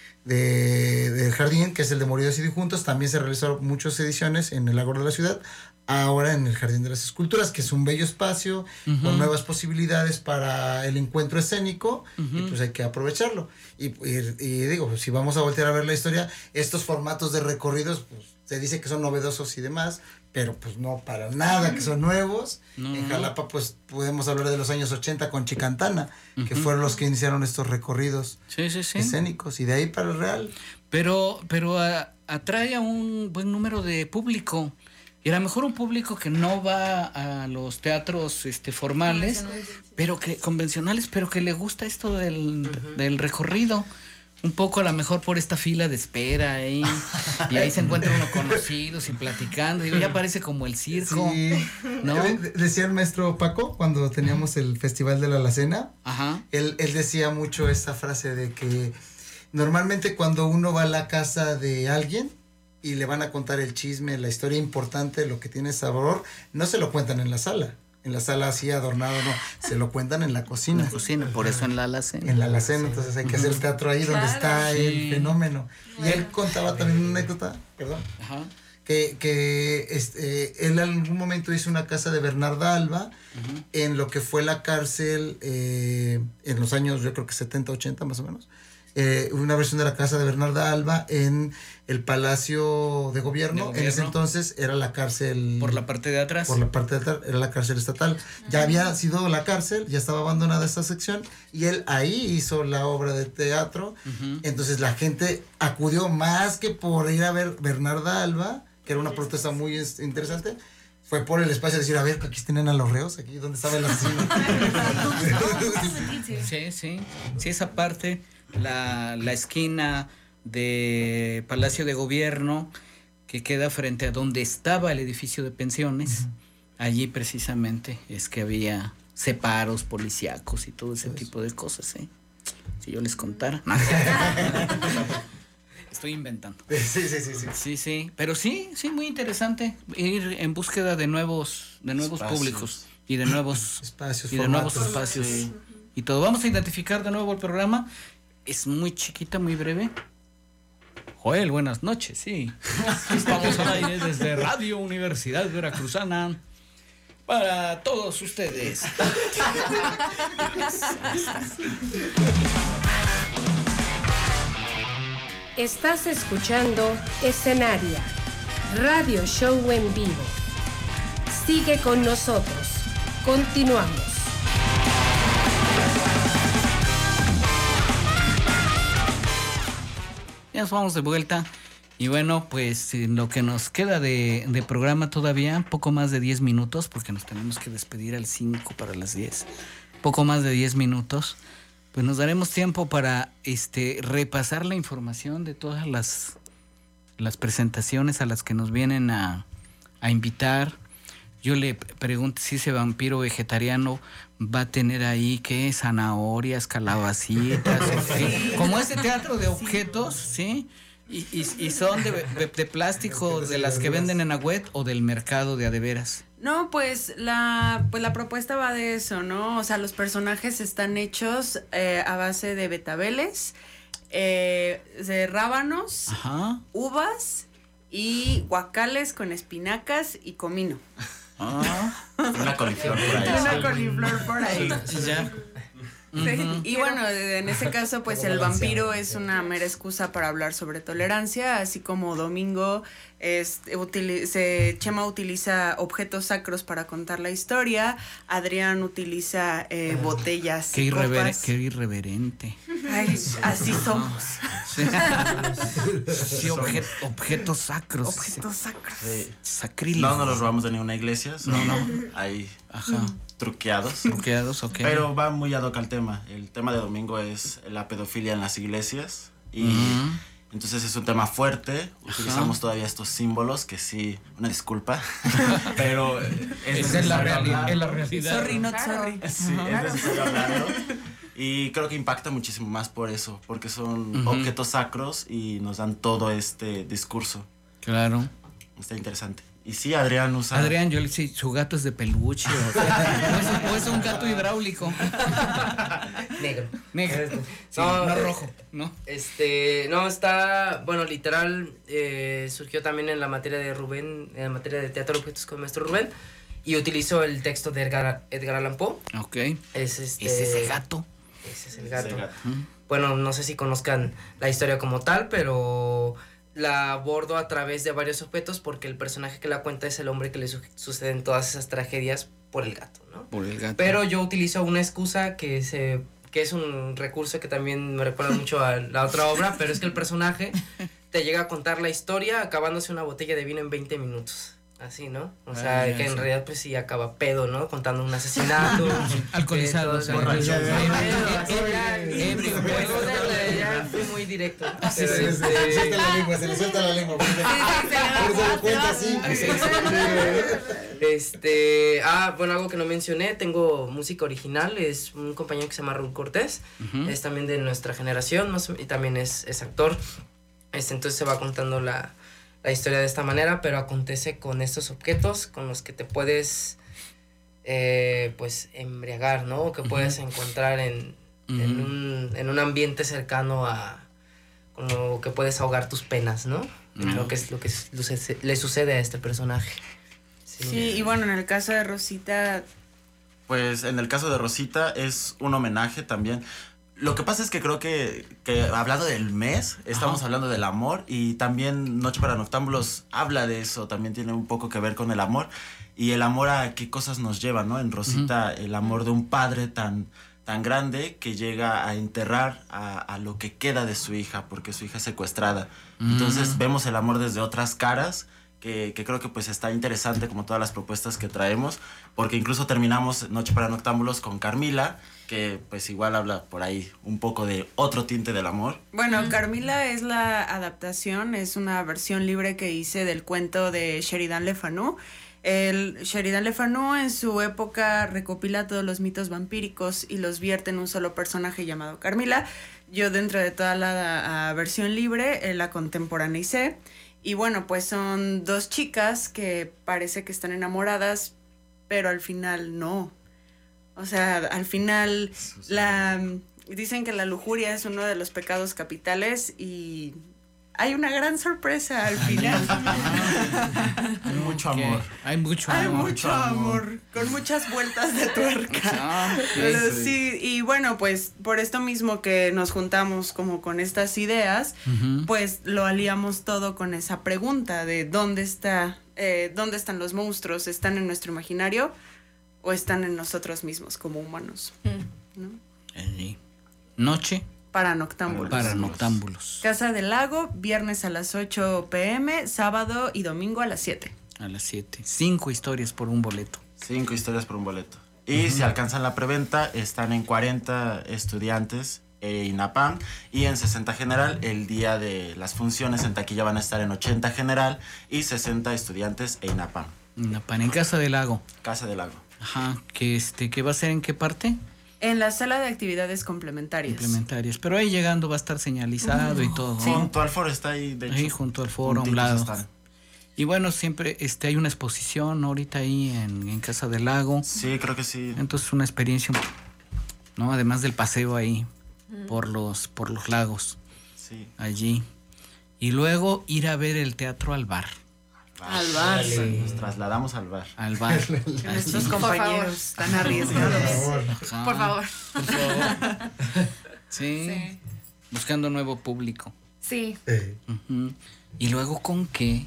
jardín, que es el de Moridos y Juntos, también se realizaron muchas ediciones en el Ágora de la ciudad. Ahora en el Jardín de las Esculturas, que es un bello espacio con nuevas posibilidades para el encuentro escénico, y pues hay que aprovecharlo. Y digo, si vamos a voltear a ver la historia, estos formatos de recorridos, pues se dice que son novedosos y demás, pero pues no para nada que son nuevos. En Jalapa pues podemos hablar de los años 80 con Chicantana, que fueron los que iniciaron estos recorridos escénicos, y de ahí para el Real. Pero atrae a un buen número de público. Y a lo mejor un público que no va a los teatros formales, pero que convencionales, pero que le gusta esto del recorrido. Un poco a lo mejor por esta fila de espera, y ahí se encuentra uno conocidos y platicando. Digo, ya parece como el circo, ¿no? Decía el maestro Paco cuando teníamos el Festival de la Alacena. Él decía mucho esta frase de que normalmente cuando uno va a la casa de alguien y le van a contar el chisme, la historia importante, lo que tiene sabor, no se lo cuentan en la sala así adornado, no, se lo cuentan en la cocina. Por eso en la alacena. En la alacena, entonces hay que hacer teatro ahí donde está el fenómeno. Y él contaba también una anécdota, perdón, que él en algún momento hizo una casa de Bernarda Alba en lo que fue la cárcel en los años, yo creo que 70, 80 más o menos. Una versión de la casa de Bernarda Alba en el Palacio de Gobierno. En ese entonces era la cárcel. Por la parte de atrás. Por la parte de atrás, era la cárcel estatal. Ya había sido la cárcel, ya estaba abandonada esa sección, y él ahí hizo la obra de teatro. Entonces la gente acudió más que por ir a ver Bernarda Alba, que era una protesta muy interesante. Fue por el espacio de decir, a ver, aquí tienen a los reos, aquí donde estaba el asesino. Sí, esa parte, la esquina de Palacio de Gobierno, que queda frente a donde estaba el edificio de pensiones, allí precisamente es que había separos policíacos y todo ese tipo de cosas, Si yo les contara. Estoy inventando. Sí. Pero sí, muy interesante ir en búsqueda de nuevos públicos y de nuevos espacios. Sí. Y todo. Vamos a identificar de nuevo el programa. Es muy chiquita, muy breve. Joel, buenas noches, sí. Estamos al aire desde Radio Universidad Veracruzana para todos ustedes. Estás escuchando Escenaria, radio show en vivo. Sigue con nosotros. Continuamos. Ya nos vamos de vuelta. Y bueno, pues lo que nos queda de programa todavía, poco más de 10 minutos, porque nos tenemos que despedir al 5 para las 10. Poco más de 10 minutos. Pues nos daremos tiempo para repasar la información de todas las presentaciones a las que nos vienen a invitar. Yo le pregunto si ese vampiro vegetariano va a tener ahí, ¿qué? Zanahorias, calabacitas, como ese teatro de objetos, ¿sí? Y son de plástico, de las que venden en Agüet o del mercado de adeveras. No, pues la propuesta va de eso, ¿no? O sea, los personajes están hechos a base de betabeles, de rábanos, uvas y guacales con espinacas y comino. Una coliflor por ahí. Una coliflor por ahí. Sí, ya. Sí. Y bueno, en ese caso, pues el vampiro es una mera excusa para hablar sobre tolerancia, así como Domingo Chema utiliza objetos sacros para contar la historia, Adrián utiliza botellas y copas. Qué irreverente. Ay, así somos. Sí, objetos sacros. Objetos sacros. Sí. Sacrílegos. No los robamos de ninguna iglesia. No. Ahí. Ajá. Truqueados, ok. Pero va muy ad hoc al tema. El tema de Domingo es la pedofilia en las iglesias. Y entonces es un tema fuerte. Utilizamos todavía estos símbolos que sí, una disculpa. Pero es la realidad. Sorry, not sorry. Sí, es necesario hablarlo. Y creo que impacta muchísimo más por eso. Porque son objetos sacros y nos dan todo este discurso. Claro. Está interesante. Y sí, Adrián usa... Adrián, yo le sé, su gato es de peluche o es un gato hidráulico. Negro. Sí, no rojo, ¿no? No, está, bueno, literal, surgió también en la materia de Rubén, en la materia de teatro de objetos con el maestro Rubén, y utilizó el texto de Edgar Allan Poe. Ok. Es ese gato. Ese es el gato. Bueno, no sé si conozcan la historia como tal, pero... la abordo a través de varios objetos porque el personaje que la cuenta es el hombre que le suceden todas esas tragedias por el gato, ¿no? Por el gato. Pero yo utilizo una excusa que es un recurso que también me recuerda mucho a la otra obra, pero es que el personaje te llega a contar la historia acabándose una botella de vino en 20 minutos. Así, ¿no? O sea, que en realidad pues sí acaba pedo, ¿no? Contando un asesinato. Alcoholizado. Ebrio. Ya fui muy directo. Se le suelta la lengua. Por eso lo cuenta así. Bueno, algo que no mencioné, tengo música original, es un compañero que se llama Raúl Cortés, es también de nuestra generación, y también es actor. Entonces se va contando la historia de esta manera, pero acontece con estos objetos con los que te puedes pues embriagar, ¿no? O que puedes encontrar en un ambiente cercano a con lo que puedes ahogar tus penas, ¿no? Lo que le sucede a este personaje. Sí, y bueno, en el caso de Rosita... Pues en el caso de Rosita es un homenaje también. Lo que pasa es que creo que hablando del mes, estamos hablando del amor, y también Noche para Noctámbulos habla de eso, también tiene un poco que ver con el amor, y el amor a qué cosas nos lleva, ¿no? En Rosita, el amor de un padre tan grande que llega a enterrar a lo que queda de su hija, porque su hija es secuestrada. Entonces vemos el amor desde otras caras, que creo que pues está interesante como todas las propuestas que traemos, porque incluso terminamos Noche para Noctámbulos con Carmila, que pues igual habla por ahí un poco de otro tinte del amor. Bueno, Carmila es la adaptación, es una versión libre que hice del cuento de Sheridan Le Fanu. El Sheridan Le Fanu en su época recopila todos los mitos vampíricos y los vierte en un solo personaje llamado Carmila. Yo dentro de toda la versión libre la contemporaneicé. Y bueno, pues son dos chicas que parece que están enamoradas, pero al final no. O sea, al final dicen que la lujuria es uno de los pecados capitales y hay una gran sorpresa al final. Hay mucho amor. Hay mucho amor. Con muchas vueltas de tuerca. Pero sí, y bueno, pues por esto mismo que nos juntamos como con estas ideas, pues lo aliamos todo con esa pregunta de dónde están los monstruos, ¿están en nuestro imaginario o están en nosotros mismos como humanos? ¿No? Noche para noctámbulos. Casa del Lago, viernes a las 8 p.m, sábado y domingo a las 7. A las 7. 5 historias por un boleto. 5 historias por un boleto. Y si alcanzan la preventa, están en 40 estudiantes INAPAM y en 60 general. El día de las funciones en taquilla van a estar en 80 general y 60 estudiantes INAPAM. INAPAM, en Casa del Lago. Casa del Lago. Ajá, ¿qué va a ser en qué parte? En la sala de actividades complementarias. Pero ahí llegando va a estar señalizado y todo. Sí. Junto al foro está ahí, de hecho. Ahí junto al foro, a un lado. Y bueno, siempre hay una exposición ahorita ahí en Casa del Lago. Sí, creo que sí. Entonces una experiencia, ¿no? Además del paseo ahí por los lagos. Sí. Allí. Y luego ir a ver el teatro al bar. Al bar. Nos trasladamos al bar. Al bar. Nuestros compañeros están arriesgados. Por favor. Sí. Buscando nuevo público. Sí. ¿Y luego con qué?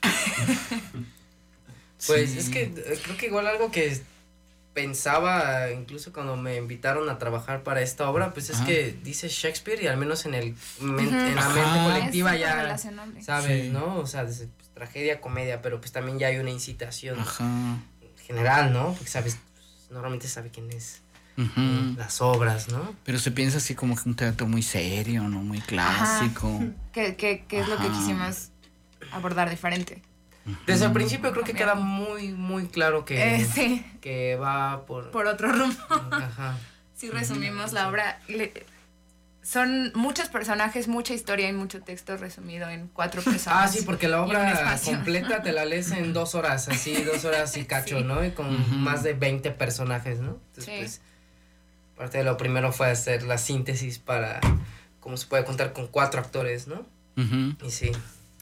Pues es que creo que igual algo que pensaba incluso cuando me invitaron a trabajar para esta obra, pues es que dice Shakespeare y al menos en la mente colectiva ya sabes, ¿no? O sea, pues, tragedia, comedia, pero pues también ya hay una incitación general, ¿no? Porque sabes, pues, normalmente sabe quién es las obras, ¿no? Pero se piensa así como que un teatro muy serio, ¿no? Muy clásico. Que es lo que quisimos abordar diferente. Desde el principio creo que queda muy, muy claro que, que va por otro rumbo. Si resumimos la obra, son muchos personajes, mucha historia y mucho texto resumido en 4 personas. Sí, porque la obra completa te la lees en 2 horas, así 2 horas y cacho, ¿no? Y con más de 20 personajes, ¿no? Entonces, pues, parte de lo primero fue hacer la síntesis para cómo se puede contar con 4 actores, ¿no? Y sí.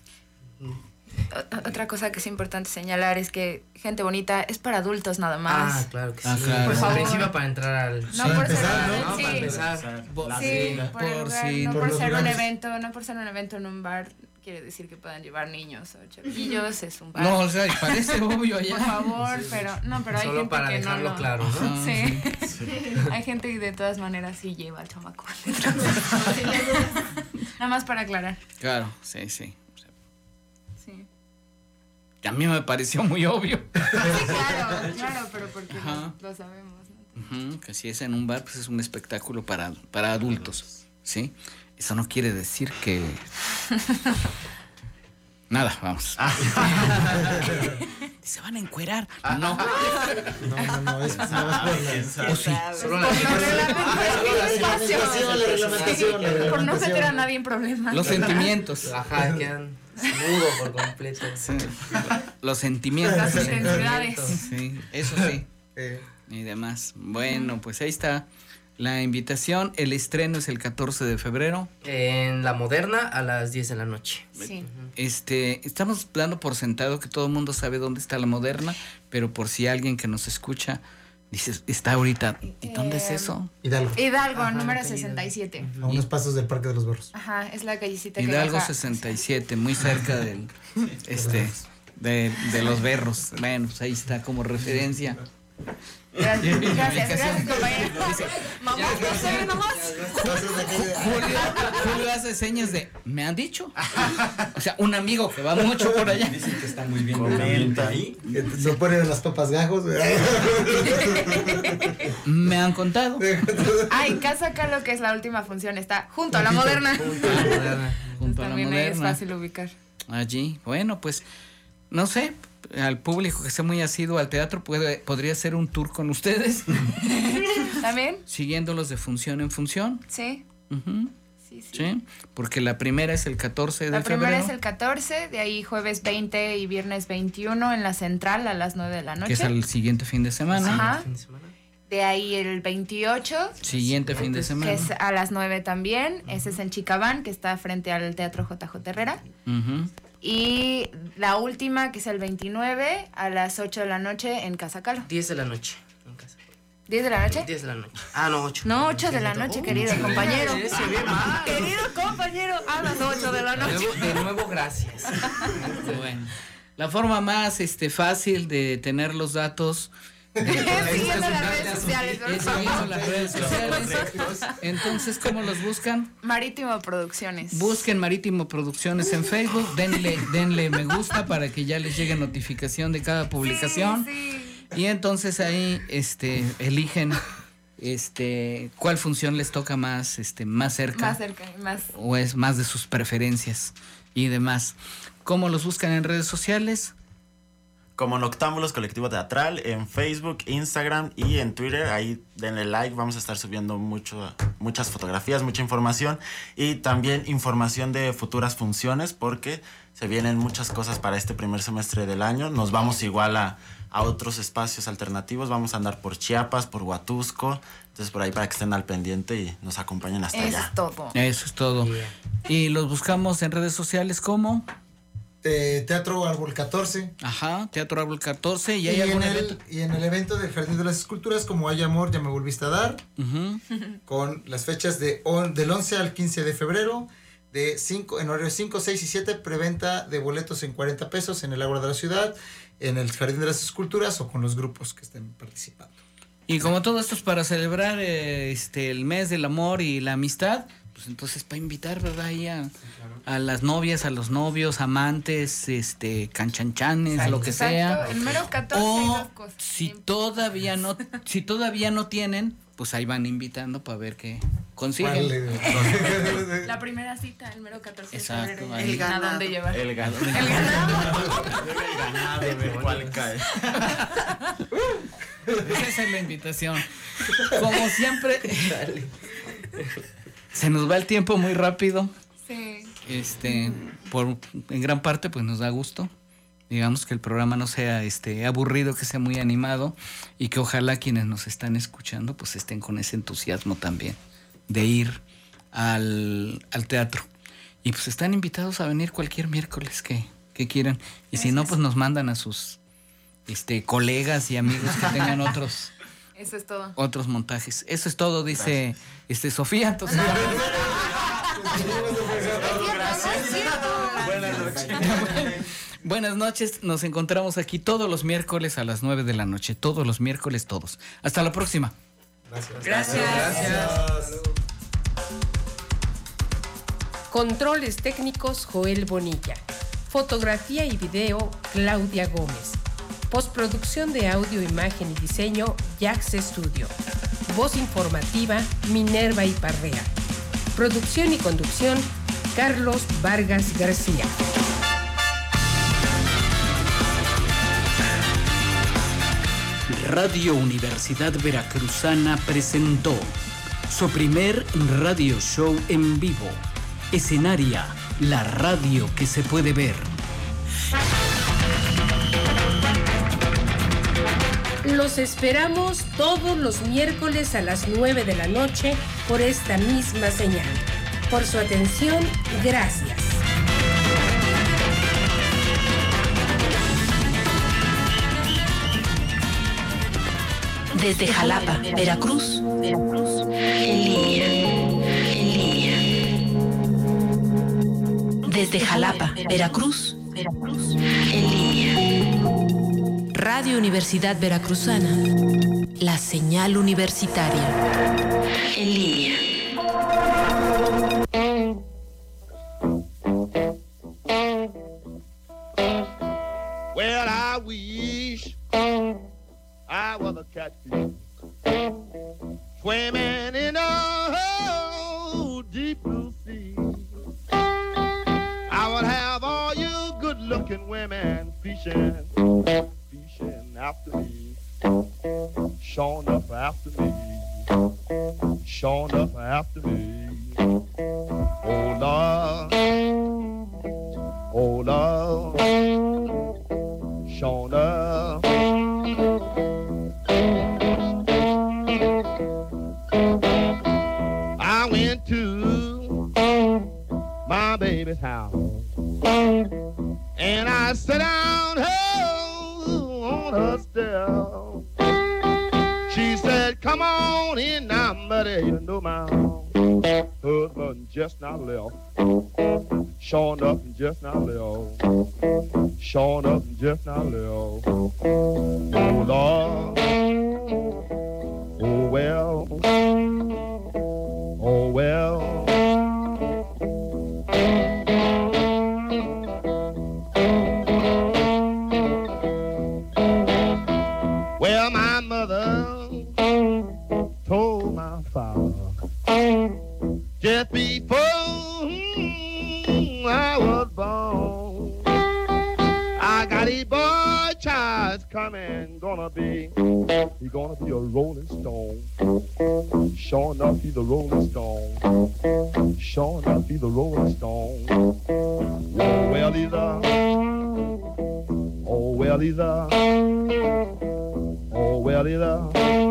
Otra cosa que es importante señalar es que Gente Bonita es para adultos nada más. Claro que sí. Claro. Por favor. Principio para entrar al... No por ser un evento en un bar, quiere decir que puedan llevar niños o chavillos, es un bar. No, o sea, parece obvio allá. Por favor, pero hay solo gente para que dejarlo claro, ¿no? Sí. Hay gente que de todas maneras sí lleva al chamaco. Nada más para aclarar. Claro, sí. A mí me pareció muy obvio. Sí, claro, pero porque lo sabemos, ¿no? Que si es en un bar, pues es un espectáculo para adultos, ¿sí? Eso no quiere decir que... Nada, vamos. ¿Se van a encuerar? No. No, es nada más ¿O sí? Solo la por no meter a nadie en problemas. Los sentimientos. Quedan mudo por completo. Sí. Los sentimientos. Las intensidades. Sí, eso sí. Y demás. Bueno, pues ahí está la invitación. El estreno es el 14 de febrero. En La Moderna a las 10 de la noche. Sí. Estamos dando por sentado que todo el mundo sabe dónde está La Moderna, pero por si alguien que nos escucha dice, está ahorita, ¿y dónde es eso? Hidalgo, número 67. A unos pasos del Parque de los Berros. Es la callecita Hidalgo que baja. 67, muy cerca del de los Berros. Bueno, pues ahí está como referencia. Gracias, compañero. Mamá, no sé, nomás. Julio hace señas de, ¿me han dicho? O sea, un amigo que va mucho por allá. Dicen que está muy bien el ambiente ahí. Se ponen las papas gajos. Me han contado. En Casa Calo, que es la última función, está junto a La Moderna. Junto a La También Moderna. es fácil ubicar. Allí, bueno, pues, no sé, al público que sea muy asiduo al teatro, podría ser un tour con ustedes. ¿También? Siguiéndolos de función en función. Sí. Uh-huh. Sí, porque la primera es el 14 de febrero. La primera es el 14, de ahí jueves 20 y viernes 21 en la Central a las 9 de la noche. Que es el siguiente fin de semana. Ajá. De ahí el 28. Siguiente fin de semana. Que es a las 9 también. Ese es en Chicabán, que está frente al Teatro JJ Herrera. Uh-huh. Y la última, que es el 29, a las 8 de la noche en Casa Calo. 10 de la noche. ¿10 de la noche? 10 de la noche. Ah, no, 8. No, 8 de la noche, querido compañero. Querido compañero, a las 8 de la noche. De nuevo gracias. Bueno, la forma más fácil de tener los datos... Siguiendo las redes sociales. Siguiendo las redes sociales. Entonces, ¿cómo los buscan? Marítimo Producciones. Busquen Marítimo Producciones en Facebook, denle me gusta para que ya les llegue notificación de cada publicación. Sí. Y entonces ahí eligen cuál función les toca más cerca. Más cerca, más. O es más de sus preferencias y demás. ¿Cómo los buscan en redes sociales? Como Noctámbulos Colectivo Teatral en Facebook, Instagram y en Twitter. Ahí denle like, vamos a estar subiendo muchas fotografías, mucha información y también información de futuras funciones porque se vienen muchas cosas para este primer semestre del año. Nos vamos igual a otros espacios alternativos, vamos a andar por Chiapas, por Huatusco, entonces por ahí para que estén al pendiente y nos acompañen hasta allá. Eso es todo. Yeah. Y los buscamos en redes sociales como... Teatro Árbol 14. Ajá, Teatro Árbol 14. ¿Y hay algún evento? Y en el evento del Jardín de las Esculturas, como Hay Amor, Ya Me Volviste a Dar, con las fechas del 11 al 15 de febrero, en horario 5, 6 y 7, preventa de boletos en 40 pesos en el Ágora de la Ciudad, en el Jardín de las Esculturas o con los grupos que estén participando. Y como todo esto es para celebrar el mes del amor y la amistad, pues entonces para invitar, ¿verdad? Ahí a las novias, a los novios, amantes, canchanchanes, lo que sea. El mero 14 o si todavía no tienen, pues ahí van invitando para ver qué consiguen. La primera cita, el mero 14 de febrero. Exacto. El ganado. ¿A dónde llevar? El ganado. El ganado. El ganado, ver cuál cae. Esa es la invitación. Como siempre, se nos va el tiempo muy rápido. Sí. En gran parte, pues nos da gusto. Digamos que el programa no sea aburrido, que sea muy animado y que ojalá quienes nos están escuchando pues estén con ese entusiasmo también de ir al teatro. Y pues están invitados a venir cualquier miércoles que quieran. Y si no, pues nos mandan a sus colegas y amigos que tengan otros. Eso es todo. Otros montajes. Eso es todo, dice Sofía. Entonces, buenas noches. Buenas noches. Nos encontramos aquí todos los miércoles a las 9 de la noche. Todos los miércoles, todos. Hasta la próxima. Gracias. Controles técnicos Joel Bonilla. Fotografía y video Claudia Gómez. Postproducción de audio, imagen y diseño Jax Studio. Voz informativa Minerva Iparrea. Producción y conducción Carlos Vargas García. Radio Universidad Veracruzana presentó su primer radio show en vivo. Escenaria, la radio que se puede ver. Los esperamos todos los miércoles a las 9 de la noche por esta misma señal. Por su atención, gracias. Desde Jalapa, Veracruz, en línea. Desde Jalapa, Veracruz, en línea. Radio Universidad Veracruzana, la señal universitaria. En línea. Well, I wish I was a catfish swimming in a deep blue sea. I would have all you good-looking women fish fishing after me, showing up after me, showing up after me. Oh Lord, oh Lord, showing up. I went to my baby's house and I sat down on her step. She said, come on in now, buddy, you know my husband just now left. Showing up and just now left. Showing up and just now left. Oh Lord, oh well, oh well. Well, my mother told my father just before I was born, I got a boy child coming, he gonna be a rolling stone. Sure enough, he's a rolling stone. Sure enough, he's a rolling stone. Oh well, he's a, oh well, he's a, oh well, he's a.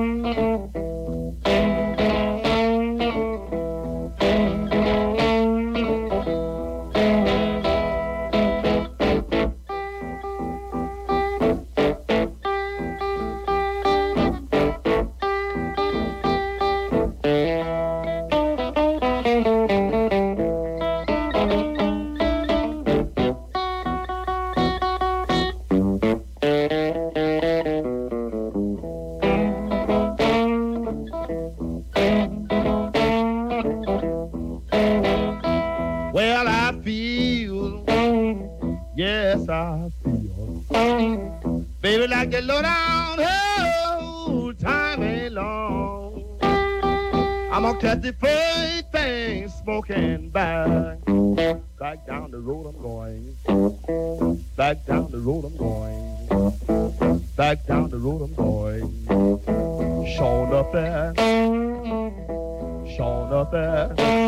Well, I feel, yes, I feel, baby, like the low down, oh, time ain't long. I'm gonna catch the first thing smoking back down the road I'm going, back down the road I'm going, back down the road I'm going. Showing up there, showing up there.